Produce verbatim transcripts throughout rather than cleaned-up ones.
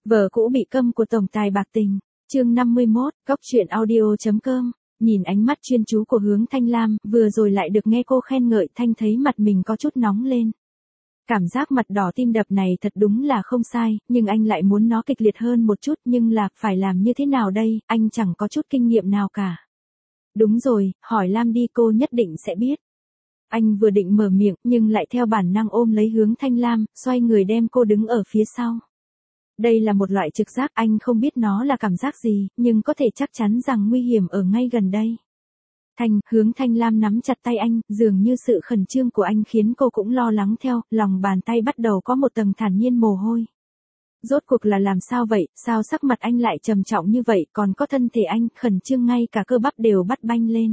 Vợ cũ bị câm của tổng tài bạc tình. Chương năm mươi mốt, góc truyện audio.com. Nhìn ánh mắt chuyên chú của Hướng Thanh Lam, vừa rồi lại được nghe cô khen ngợi, Thanh thấy mặt mình có chút nóng lên. Cảm giác mặt đỏ tim đập này thật đúng là không sai, nhưng anh lại muốn nó kịch liệt hơn một chút, nhưng là phải làm như thế nào đây, anh chẳng có chút kinh nghiệm nào cả. Đúng rồi, hỏi Lam đi, cô nhất định sẽ biết. Anh vừa định mở miệng, nhưng lại theo bản năng ôm lấy Hướng Thanh Lam, xoay người đem cô đứng ở phía sau. Đây là một loại trực giác, anh không biết nó là cảm giác gì, nhưng có thể chắc chắn rằng nguy hiểm ở ngay gần đây. Thanh, Hướng Thanh Lam nắm chặt tay anh, dường như sự khẩn trương của anh khiến cô cũng lo lắng theo, lòng bàn tay bắt đầu có một tầng thản nhiên mồ hôi. Rốt cuộc là làm sao vậy, sao sắc mặt anh lại trầm trọng như vậy, còn có thân thể anh, khẩn trương ngay cả cơ bắp đều bắt banh lên.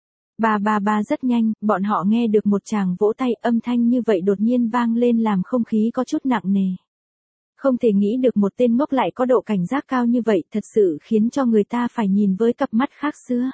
Ba ba ba rất nhanh, bọn họ nghe được một tràng vỗ tay, âm thanh như vậy đột nhiên vang lên làm không khí có chút nặng nề. Không thể nghĩ được một tên ngốc lại có độ cảnh giác cao như vậy, thật sự khiến cho người ta phải nhìn với cặp mắt khác xưa.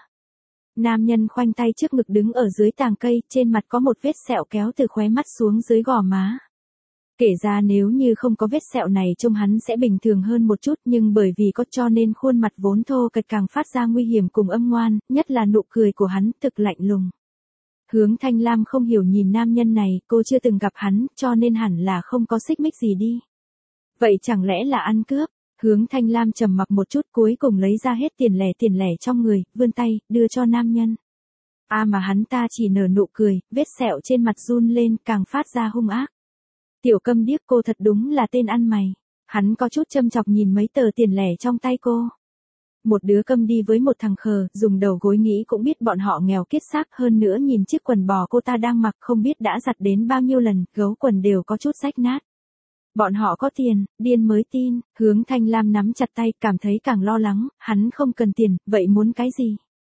Nam nhân khoanh tay trước ngực đứng ở dưới tàng cây, trên mặt có một vết sẹo kéo từ khóe mắt xuống dưới gò má. Kể ra nếu như không có vết sẹo này trông hắn sẽ bình thường hơn một chút, nhưng bởi vì có cho nên khuôn mặt vốn thô kệch càng phát ra nguy hiểm cùng âm ngoan, nhất là nụ cười của hắn thực lạnh lùng. Hướng Thanh Lam không hiểu nhìn nam nhân này, cô chưa từng gặp hắn, cho nên hẳn là không có xích mích gì đi. Vậy chẳng lẽ là ăn cướp? Hướng Thanh Lam trầm mặc một chút, cuối cùng lấy ra hết tiền lẻ tiền lẻ trong người, vươn tay, đưa cho nam nhân. A à mà hắn ta chỉ nở nụ cười, vết sẹo trên mặt run lên, càng phát ra hung ác. Tiểu Câm điếc, cô thật đúng là tên ăn mày. Hắn có chút châm chọc nhìn mấy tờ tiền lẻ trong tay cô. Một đứa câm đi với một thằng khờ, dùng đầu gối nghĩ cũng biết bọn họ nghèo kiết xác, hơn nữa nhìn chiếc quần bò cô ta đang mặc không biết đã giặt đến bao nhiêu lần, gấu quần đều có chút rách nát. Bọn họ có tiền, điên mới tin. Hướng Thanh Lam nắm chặt tay, cảm thấy càng lo lắng, hắn không cần tiền, vậy muốn cái gì?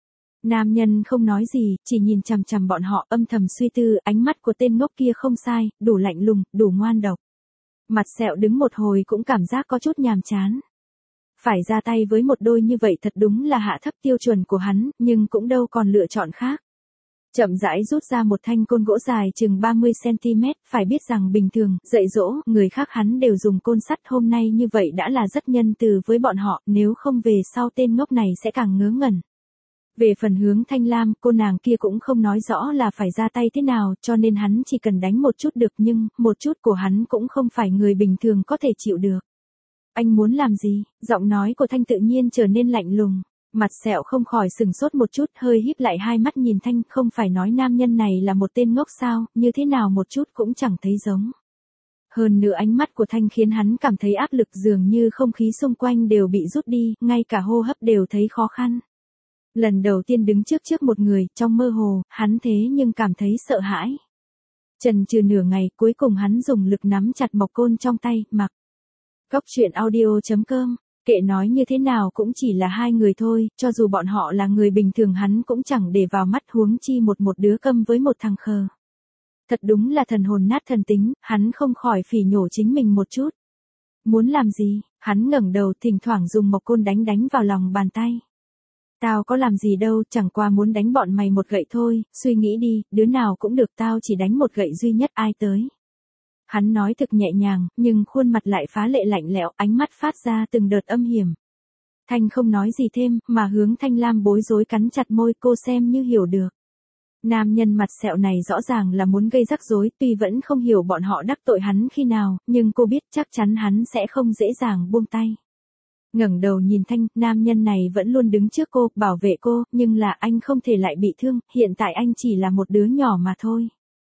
Nam nhân không nói gì, chỉ nhìn chằm chằm bọn họ, âm thầm suy tư, ánh mắt của tên ngốc kia không sai, đủ lạnh lùng, đủ ngoan độc. Mặt sẹo đứng một hồi cũng cảm giác có chút nhàm chán. Phải ra tay với một đôi như vậy thật đúng là hạ thấp tiêu chuẩn của hắn, nhưng cũng đâu còn lựa chọn khác. Chậm rãi rút ra một thanh côn gỗ dài chừng ba mươi xăng-ti-mét, phải biết rằng bình thường, dạy dỗ, người khác hắn đều dùng côn sắt, hôm nay như vậy đã là rất nhân từ với bọn họ, nếu không về sau tên ngốc này sẽ càng ngớ ngẩn. Về phần Hướng Thanh Lam, cô nàng kia cũng không nói rõ là phải ra tay thế nào, cho nên hắn chỉ cần đánh một chút được, nhưng, một chút của hắn cũng không phải người bình thường có thể chịu được. Anh muốn làm gì? Giọng nói của Thanh tự nhiên trở nên lạnh lùng. Mặt sẹo không khỏi sừng sốt một chút, hơi híp lại hai mắt nhìn Thanh, không phải nói nam nhân này là một tên ngốc sao, như thế nào một chút cũng chẳng thấy giống. Hơn nữa ánh mắt của Thanh khiến hắn cảm thấy áp lực, dường như không khí xung quanh đều bị rút đi, ngay cả hô hấp đều thấy khó khăn. Lần đầu tiên đứng trước trước một người, trong mơ hồ, hắn thế nhưng cảm thấy sợ hãi. Chần chừ nửa ngày, cuối cùng hắn dùng lực nắm chặt mộc côn trong tay, mặc. Góc truyện audio.com. Kệ nói như thế nào cũng chỉ là hai người thôi, cho dù bọn họ là người bình thường hắn cũng chẳng để vào mắt, huống chi một một đứa câm với một thằng khờ. Thật đúng là thần hồn nát thần tính, hắn không khỏi phỉ nhổ chính mình một chút. Muốn làm gì? Hắn ngẩng đầu, thỉnh thoảng dùng mộc côn đánh đánh vào lòng bàn tay. Tao có làm gì đâu, chẳng qua muốn đánh bọn mày một gậy thôi, suy nghĩ đi, đứa nào cũng được, tao chỉ đánh một gậy duy nhất, ai tới. Hắn nói thực nhẹ nhàng, nhưng khuôn mặt lại phá lệ lạnh lẽo, ánh mắt phát ra từng đợt âm hiểm. Thanh không nói gì thêm, mà Hướng Thanh Lam bối rối cắn chặt môi, cô xem như hiểu được. Nam nhân mặt sẹo này rõ ràng là muốn gây rắc rối, tuy vẫn không hiểu bọn họ đắc tội hắn khi nào, nhưng cô biết chắc chắn hắn sẽ không dễ dàng buông tay. Ngẩng đầu nhìn Thanh, nam nhân này vẫn luôn đứng trước cô, bảo vệ cô, nhưng là anh không thể lại bị thương, hiện tại anh chỉ là một đứa nhỏ mà thôi.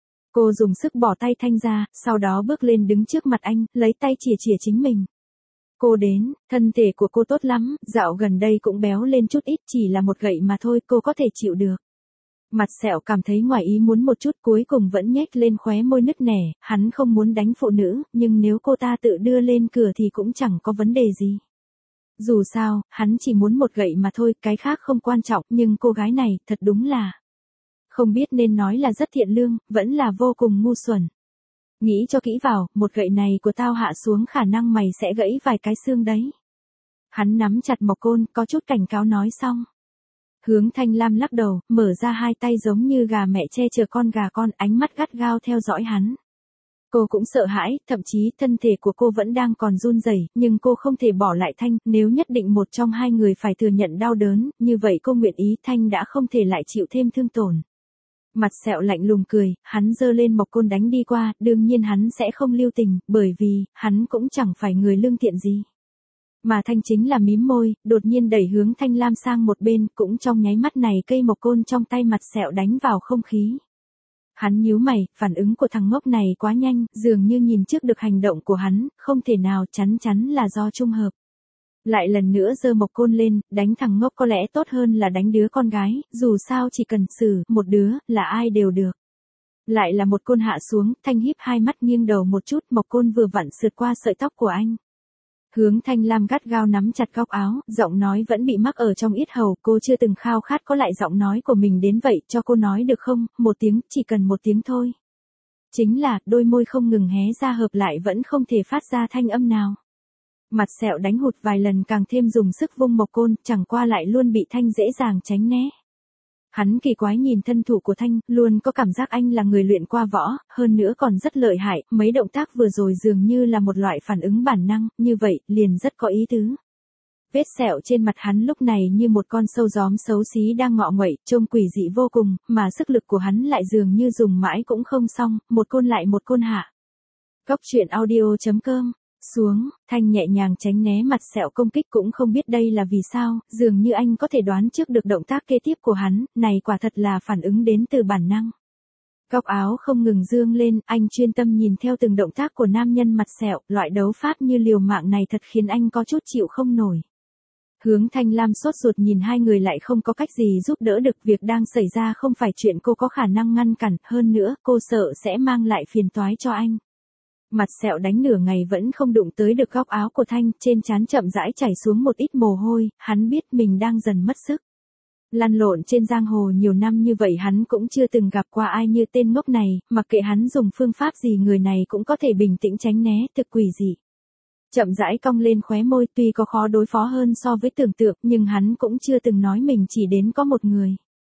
Cô dùng sức bỏ tay Thanh ra, sau đó bước lên đứng trước mặt anh, lấy tay chìa chìa chính mình. Cô đến, thân thể của cô tốt lắm, dạo gần đây cũng béo lên chút ít, chỉ là một gậy mà thôi, cô có thể chịu được. Mặt sẹo cảm thấy ngoài ý muốn một chút, cuối cùng vẫn nhếch lên khóe môi nứt nẻ, hắn không muốn đánh phụ nữ, nhưng nếu cô ta tự đưa lên cửa thì cũng chẳng có vấn đề gì. Dù sao, hắn chỉ muốn một gậy mà thôi, cái khác không quan trọng, nhưng cô gái này, thật đúng là... Không biết nên nói là rất thiện lương, vẫn là vô cùng ngu xuẩn. Nghĩ cho kỹ vào, một gậy này của tao hạ xuống khả năng mày sẽ gãy vài cái xương đấy. Hắn nắm chặt mộc côn, có chút cảnh cáo nói xong. Hướng Thanh Lam lắc đầu, mở ra hai tay giống như gà mẹ che chở con gà con, ánh mắt gắt gao theo dõi hắn. Cô cũng sợ hãi, thậm chí thân thể của cô vẫn đang còn run rẩy, nhưng cô không thể bỏ lại Thanh, nếu nhất định một trong hai người phải thừa nhận đau đớn, như vậy cô nguyện ý Thanh đã không thể lại chịu thêm thương tổn. Mặt Sẹo lạnh lùng cười, hắn giơ lên Mộc Côn đánh đi qua, đương nhiên hắn sẽ không lưu tình, bởi vì, hắn cũng chẳng phải người lương thiện gì. Mà Thanh chính là mím môi, đột nhiên đẩy hướng Thanh Lam sang một bên, cũng trong nháy mắt này cây Mộc Côn trong tay Mặt Sẹo đánh vào không khí. Hắn nhíu mày, phản ứng của thằng ngốc này quá nhanh, dường như nhìn trước được hành động của hắn, không thể nào chắn chắn là do trung hợp. Lại lần nữa giơ Mộc Côn lên, đánh thằng ngốc có lẽ tốt hơn là đánh đứa con gái, dù sao chỉ cần xử một đứa, là ai đều được. Lại là một côn hạ xuống, Thanh híp hai mắt nghiêng đầu một chút, Mộc Côn vừa vặn sượt qua sợi tóc của anh. Hướng Thanh Lam gắt gao nắm chặt góc áo, giọng nói vẫn bị mắc ở trong yết hầu, cô chưa từng khao khát có lại giọng nói của mình đến vậy, cho cô nói được không, một tiếng, chỉ cần một tiếng thôi. Chính là, đôi môi không ngừng hé ra hợp lại vẫn không thể phát ra thanh âm nào. Mặt Sẹo đánh hụt vài lần càng thêm dùng sức vung Mộc Côn, chẳng qua lại luôn bị Thanh dễ dàng tránh né. Hắn kỳ quái nhìn thân thủ của Thanh, luôn có cảm giác anh là người luyện qua võ, hơn nữa còn rất lợi hại, mấy động tác vừa rồi dường như là một loại phản ứng bản năng, như vậy, liền rất có ý tứ. Vết sẹo trên mặt hắn lúc này như một con sâu gióm xấu xí đang ngọ nguậy, trông quỷ dị vô cùng, mà sức lực của hắn lại dường như dùng mãi cũng không xong, một côn lại một côn hạ. Góc truyện audio chấm com xuống, Thanh nhẹ nhàng tránh né Mặt Sẹo công kích cũng không biết đây là vì sao, dường như anh có thể đoán trước được động tác kế tiếp của hắn, này quả thật là phản ứng đến từ bản năng. Góc áo không ngừng dương lên, anh chuyên tâm nhìn theo từng động tác của nam nhân Mặt Sẹo, loại đấu pháp như liều mạng này thật khiến anh có chút chịu không nổi. Hướng Thanh Lam sốt ruột nhìn hai người lại không có cách gì giúp đỡ được, việc đang xảy ra không phải chuyện cô có khả năng ngăn cản, hơn nữa cô sợ sẽ mang lại phiền toái cho anh. Mặt Sẹo đánh nửa ngày vẫn không đụng tới được góc áo của Thanh, trên trán chậm rãi chảy xuống một ít mồ hôi, hắn biết mình đang dần mất sức. Lăn lộn trên giang hồ nhiều năm như vậy hắn cũng chưa từng gặp qua ai như tên ngốc này, mặc kệ hắn dùng phương pháp gì người này cũng có thể bình tĩnh tránh né, thực quỷ dị. Chậm rãi cong lên khóe môi, tuy có khó đối phó hơn so với tưởng tượng, nhưng hắn cũng chưa từng nói mình chỉ đến có một người.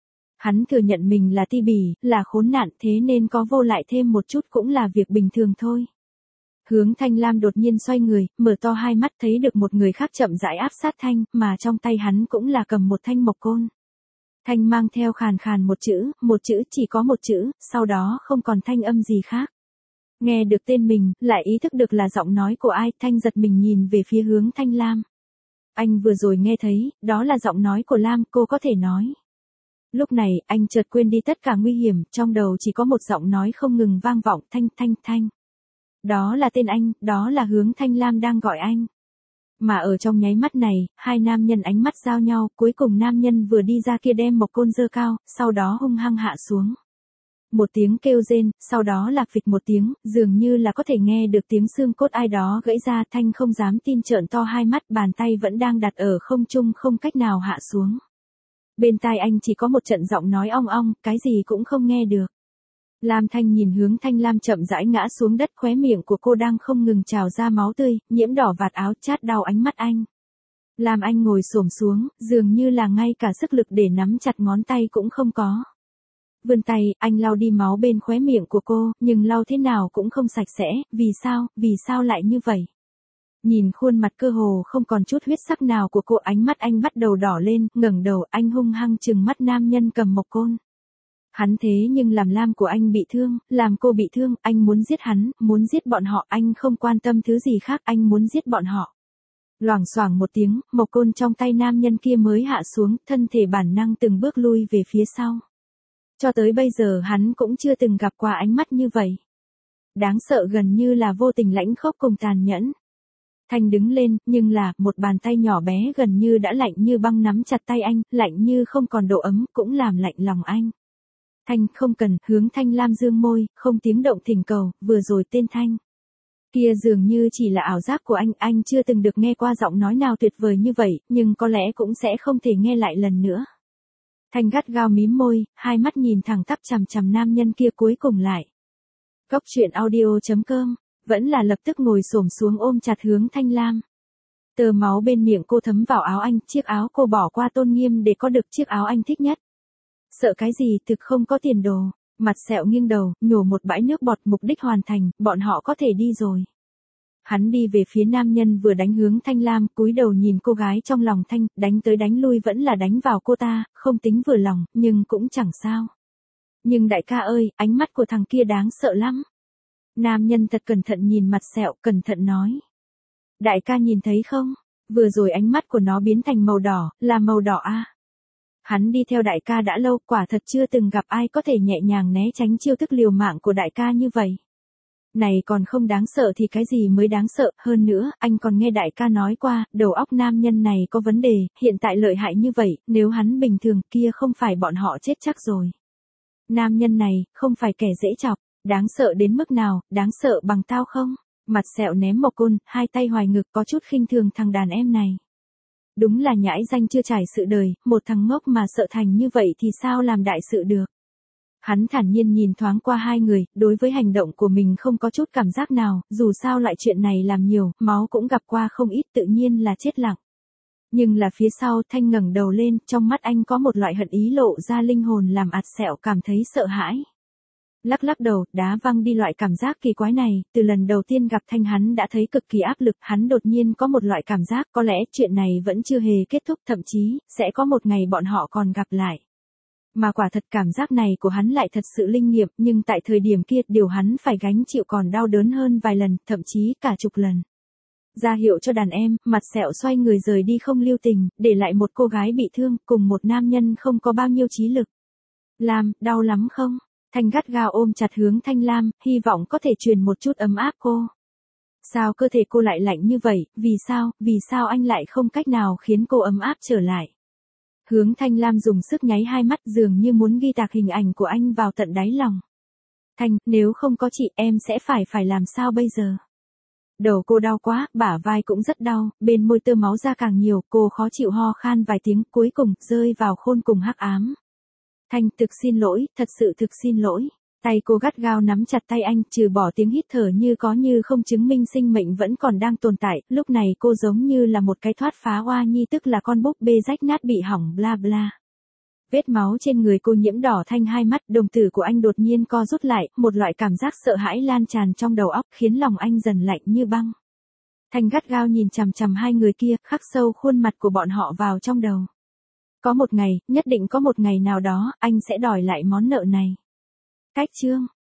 Hắn thừa nhận mình là ti bỉ, là khốn nạn, thế nên có vô lại thêm một chút cũng là việc bình thường thôi. Hướng Thanh Lam đột nhiên xoay người, mở to hai mắt thấy được một người khác chậm rãi áp sát Thanh, mà trong tay hắn cũng là cầm một thanh Mộc Côn. Thanh mang theo khàn khàn một chữ, một chữ chỉ có một chữ, sau đó không còn thanh âm gì khác. Nghe được tên mình, lại ý thức được là giọng nói của ai, Thanh giật mình nhìn về phía Hướng Thanh Lam. Anh vừa rồi nghe thấy, đó là giọng nói của Lam, cô có thể nói. Lúc này, anh chợt quên đi tất cả nguy hiểm, trong đầu chỉ có một giọng nói không ngừng vang vọng, Thanh Thanh Thanh. Đó là tên anh, đó là Hướng Thanh Lam đang gọi anh. Mà ở trong nháy mắt này, hai nam nhân ánh mắt giao nhau, cuối cùng nam nhân vừa đi ra kia đem Mộc Côn giơ cao, sau đó hung hăng hạ xuống. Một tiếng kêu rên, sau đó là phịch một tiếng, dường như là có thể nghe được tiếng xương cốt ai đó gãy ra, Thanh không dám tin trợn to hai mắt, bàn tay vẫn đang đặt ở không trung không cách nào hạ xuống. Bên tai anh chỉ có một trận giọng nói ong ong, cái gì cũng không nghe được. Lam Thanh nhìn Hướng Thanh Lam chậm rãi ngã xuống đất, khóe miệng của cô đang không ngừng trào ra máu tươi, nhiễm đỏ vạt áo, chát đau ánh mắt anh. Lam Anh ngồi xổm xuống, dường như là ngay cả sức lực để nắm chặt ngón tay cũng không có. Vươn tay, anh lau đi máu bên khóe miệng của cô, nhưng lau thế nào cũng không sạch sẽ, vì sao, vì sao lại như vậy? Nhìn khuôn mặt cơ hồ không còn chút huyết sắc nào của cô, ánh mắt anh bắt đầu đỏ lên, ngẩng đầu, anh hung hăng trừng mắt nam nhân cầm Mộc Côn. Hắn thế nhưng làm Lam của anh bị thương, làm cô bị thương, anh muốn giết hắn, muốn giết bọn họ, anh không quan tâm thứ gì khác, anh muốn giết bọn họ. Loảng xoảng một tiếng, Mộc Côn trong tay nam nhân kia mới hạ xuống, thân thể bản năng từng bước lui về phía sau. Cho tới bây giờ hắn cũng chưa từng gặp qua ánh mắt như vậy. Đáng sợ gần như là vô tình lãnh khốc cùng tàn nhẫn. Thanh đứng lên, nhưng là, một bàn tay nhỏ bé gần như đã lạnh như băng nắm chặt tay anh, lạnh như không còn độ ấm, cũng làm lạnh lòng anh. Thanh, không cần, Hướng Thanh Lam dương môi, không tiếng động thỉnh cầu, vừa rồi tên Thanh. Kia dường như chỉ là ảo giác của anh, anh chưa từng được nghe qua giọng nói nào tuyệt vời như vậy, nhưng có lẽ cũng sẽ không thể nghe lại lần nữa. Thanh gắt gao mím môi, hai mắt nhìn thẳng tắp chằm chằm nam nhân kia cuối cùng lại. Góc truyện audio chấm com, vẫn là lập tức ngồi xổm xuống ôm chặt Hướng Thanh Lam. Tờ máu bên miệng cô thấm vào áo anh, chiếc áo cô bỏ qua tôn nghiêm để có được chiếc áo anh thích nhất. Sợ cái gì, thực không có tiền đồ. Mặt sẹo nghiêng đầu, nhổ một bãi nước bọt, mục đích hoàn thành, bọn họ có thể đi rồi. Hắn đi về phía nam nhân vừa đánh hướng Thanh Lam, cúi đầu nhìn cô gái trong lòng Thanh, đánh tới đánh lui vẫn là đánh vào cô ta, không tính vừa lòng, nhưng cũng chẳng sao. Nhưng đại ca ơi, ánh mắt của thằng kia đáng sợ lắm. Nam nhân thật cẩn thận nhìn mặt sẹo, cẩn thận nói. Đại ca nhìn thấy không? Vừa rồi ánh mắt của nó biến thành màu đỏ, là màu đỏ a. Hắn đi theo đại ca đã lâu, quả thật chưa từng gặp ai có thể nhẹ nhàng né tránh chiêu thức liều mạng của đại ca như vậy. Này còn không đáng sợ thì cái gì mới đáng sợ, hơn nữa, anh còn nghe đại ca nói qua, đầu óc nam nhân này có vấn đề, hiện tại lợi hại như vậy, nếu hắn bình thường kia không phải bọn họ chết chắc rồi. Nam nhân này, không phải kẻ dễ chọc, đáng sợ đến mức nào, đáng sợ bằng tao không? Mặt sẹo ném một côn, hai tay hoài ngực có chút khinh thường thằng đàn em này. Đúng là nhãi danh chưa trải sự đời, một thằng ngốc mà sợ thành như vậy thì sao làm đại sự được. Hắn thản nhiên nhìn thoáng qua hai người, đối với hành động của mình không có chút cảm giác nào, dù sao loại chuyện này làm nhiều, máu cũng gặp qua không ít tự nhiên là chết lặng. Nhưng là phía sau Thanh ngẩng đầu lên, trong mắt anh có một loại hận ý lộ ra linh hồn làm ạt sẹo cảm thấy sợ hãi. Lắc lắc đầu, đá văng đi loại cảm giác kỳ quái này, từ lần đầu tiên gặp Thanh hắn đã thấy cực kỳ áp lực, hắn đột nhiên có một loại cảm giác có lẽ chuyện này vẫn chưa hề kết thúc, thậm chí, sẽ có một ngày bọn họ còn gặp lại. Mà quả thật cảm giác này của hắn lại thật sự linh nghiệm, nhưng tại thời điểm kia, điều hắn phải gánh chịu còn đau đớn hơn vài lần, thậm chí cả chục lần. Ra hiệu cho đàn em, mặt sẹo xoay người rời đi không lưu tình, để lại một cô gái bị thương, cùng một nam nhân không có bao nhiêu trí lực. Lam, đau lắm không? Thanh gắt gao ôm chặt hướng Thanh Lam, hy vọng có thể truyền một chút ấm áp cô. Sao cơ thể cô lại lạnh như vậy, vì sao, vì sao anh lại không cách nào khiến cô ấm áp trở lại? Hướng Thanh Lam dùng sức nháy hai mắt dường như muốn ghi tạc hình ảnh của anh vào tận đáy lòng. Thanh, nếu không có chị em sẽ phải phải làm sao bây giờ? Đầu cô đau quá, bả vai cũng rất đau, bên môi tơ máu ra càng nhiều, cô khó chịu ho khan vài tiếng, cuối cùng rơi vào khôn cùng hắc ám. Thanh, thực xin lỗi, thật sự thực xin lỗi. Tay cô gắt gao nắm chặt tay anh, trừ bỏ tiếng hít thở như có như không chứng minh sinh mệnh vẫn còn đang tồn tại, lúc này cô giống như là một cái thoát phá hoa nhi, tức là con búp bê rách nát bị hỏng bla bla. Vết máu trên người cô nhiễm đỏ Thanh hai mắt, đồng tử của anh đột nhiên co rút lại, một loại cảm giác sợ hãi lan tràn trong đầu óc khiến lòng anh dần lạnh như băng. Thanh gắt gao nhìn chằm chằm hai người kia, khắc sâu khuôn mặt của bọn họ vào trong đầu. Có một ngày, nhất định có một ngày nào đó, anh sẽ đòi lại món nợ này. Cách chương